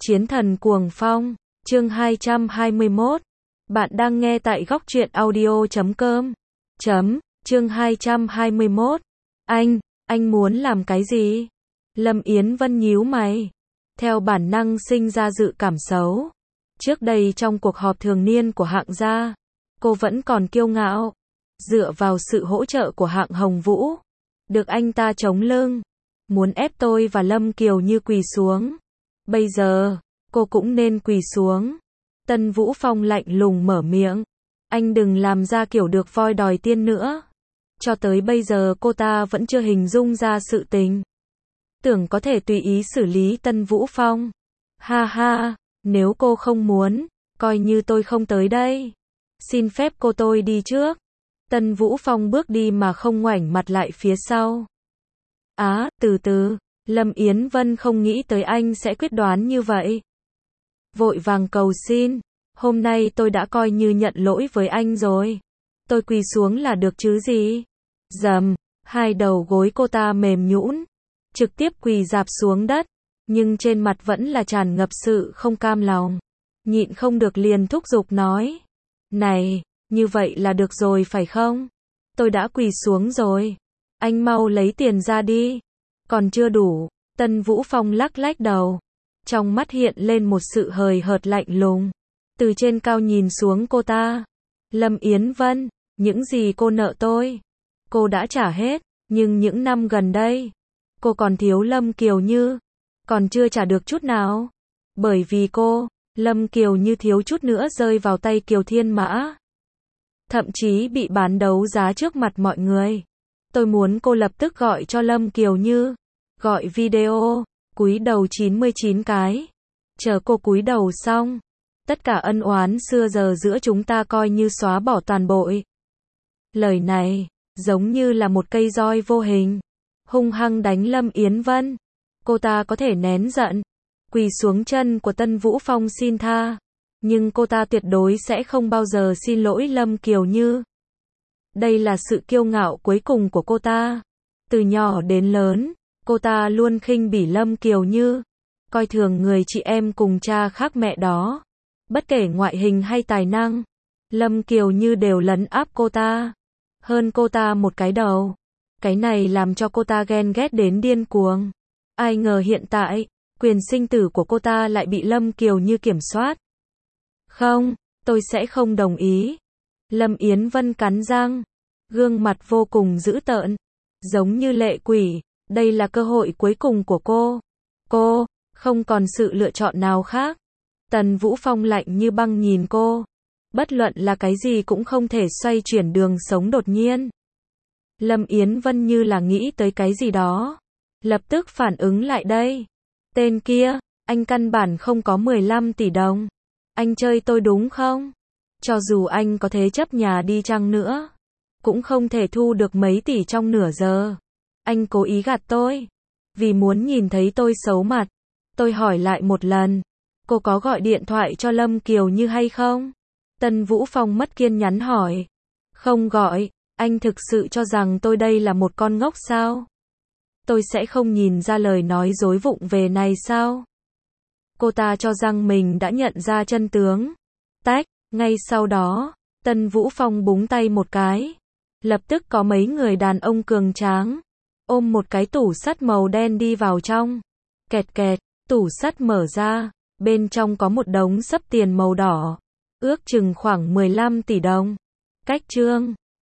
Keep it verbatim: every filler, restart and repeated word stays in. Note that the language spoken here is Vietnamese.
Chiến thần cuồng phong, chương hai trăm hai mươi mốt. Bạn đang nghe tại góc truyện audio chấm com. Chấm, chương hai trăm hai mươi mốt. Anh, anh muốn làm cái gì? Lâm Yến Vân nhíu mày. Theo bản năng sinh ra dự cảm xấu. Trước đây trong cuộc họp thường niên của hạng gia, cô vẫn còn kiêu ngạo. Dựa vào sự hỗ trợ của hạng Hồng Vũ, được anh ta chống lưng. Muốn ép tôi và Lâm Kiều Như quỳ xuống. Bây giờ, cô cũng nên quỳ xuống. Tân Vũ Phong lạnh lùng mở miệng. Anh đừng làm ra kiểu được voi đòi tiên nữa. Cho tới bây giờ cô ta vẫn chưa hình dung ra sự tình. Tưởng có thể tùy ý xử lý Tân Vũ Phong. Ha ha, nếu cô không muốn, coi như tôi không tới đây. Xin phép cô tôi đi trước. Tân Vũ Phong bước đi mà không ngoảnh mặt lại phía sau. Á, từ từ. Lâm Yến Vân không nghĩ tới anh sẽ quyết đoán như vậy. Vội vàng cầu xin. Hôm nay tôi đã coi như nhận lỗi với anh rồi. Tôi quỳ xuống là được chứ gì? Dầm, hai đầu gối cô ta mềm nhũn, trực tiếp quỳ rạp xuống đất, nhưng trên mặt vẫn là tràn ngập sự không cam lòng. Nhịn không được liền thúc giục nói. Này, như vậy là được rồi phải không? Tôi đã quỳ xuống rồi. Anh mau lấy tiền ra đi. Còn chưa đủ. Tân Vũ Phong lắc lách đầu. Trong mắt hiện lên một sự hời hợt lạnh lùng. Từ trên cao nhìn xuống cô ta. Lâm Yến Vân, những gì cô nợ tôi, cô đã trả hết. Nhưng những năm gần đây, cô còn thiếu Lâm Kiều Như. Còn chưa trả được chút nào. Bởi vì cô, Lâm Kiều Như thiếu chút nữa rơi vào tay Kiều Thiên Mã. Thậm chí bị bán đấu giá trước mặt mọi người. Tôi muốn cô lập tức gọi cho Lâm Kiều Như. Gọi video, cúi đầu chín mươi chín cái. Chờ cô cúi đầu xong, tất cả ân oán xưa giờ giữa chúng ta coi như xóa bỏ toàn bộ. Lời này, giống như là một cây roi vô hình, hung hăng đánh Lâm Yến Vân. Cô ta có thể nén giận, quỳ xuống chân của Tân Vũ Phong xin tha. Nhưng cô ta tuyệt đối sẽ không bao giờ xin lỗi Lâm Kiều Như. Đây là sự kiêu ngạo cuối cùng của cô ta. Từ nhỏ đến lớn, cô ta luôn khinh bỉ Lâm Kiều Như, coi thường người chị em cùng cha khác mẹ đó. Bất kể ngoại hình hay tài năng, Lâm Kiều Như đều lấn áp cô ta. Hơn cô ta một cái đầu. Cái này làm cho cô ta ghen ghét đến điên cuồng. Ai ngờ hiện tại, quyền sinh tử của cô ta lại bị Lâm Kiều Như kiểm soát. Không, tôi sẽ không đồng ý. Lâm Yến Vân cắn răng, gương mặt vô cùng dữ tợn, giống như lệ quỷ. Đây là cơ hội cuối cùng của cô. Cô, không còn sự lựa chọn nào khác. Tần Vũ Phong lạnh như băng nhìn cô. Bất luận là cái gì cũng không thể xoay chuyển đường sống đột nhiên. Lâm Yến Vân như là nghĩ tới cái gì đó. Lập tức phản ứng lại đây. Tên kia, anh căn bản không có mười lăm tỷ đồng. Anh chơi tôi đúng không? Cho dù anh có thế chấp nhà đi chăng nữa, cũng không thể thu được mấy tỷ trong nửa giờ. Anh cố ý gạt tôi. Vì muốn nhìn thấy tôi xấu mặt. Tôi hỏi lại một lần. Cô có gọi điện thoại cho Lâm Kiều Như hay không? Tân Vũ Phong mất kiên nhẫn hỏi. Không gọi. Anh thực sự cho rằng tôi đây là một con ngốc sao? Tôi sẽ không nhìn ra lời nói dối vụng về này sao? Cô ta cho rằng mình đã nhận ra chân tướng. Tách. Ngay sau đó, Tân Vũ Phong búng tay một cái. Lập tức có mấy người đàn ông cường tráng ôm một cái tủ sắt màu đen đi vào trong. Kẹt kẹt, tủ sắt mở ra, bên trong có một đống xấp tiền màu đỏ, ước chừng khoảng mười lăm tỷ đồng. Cách trương,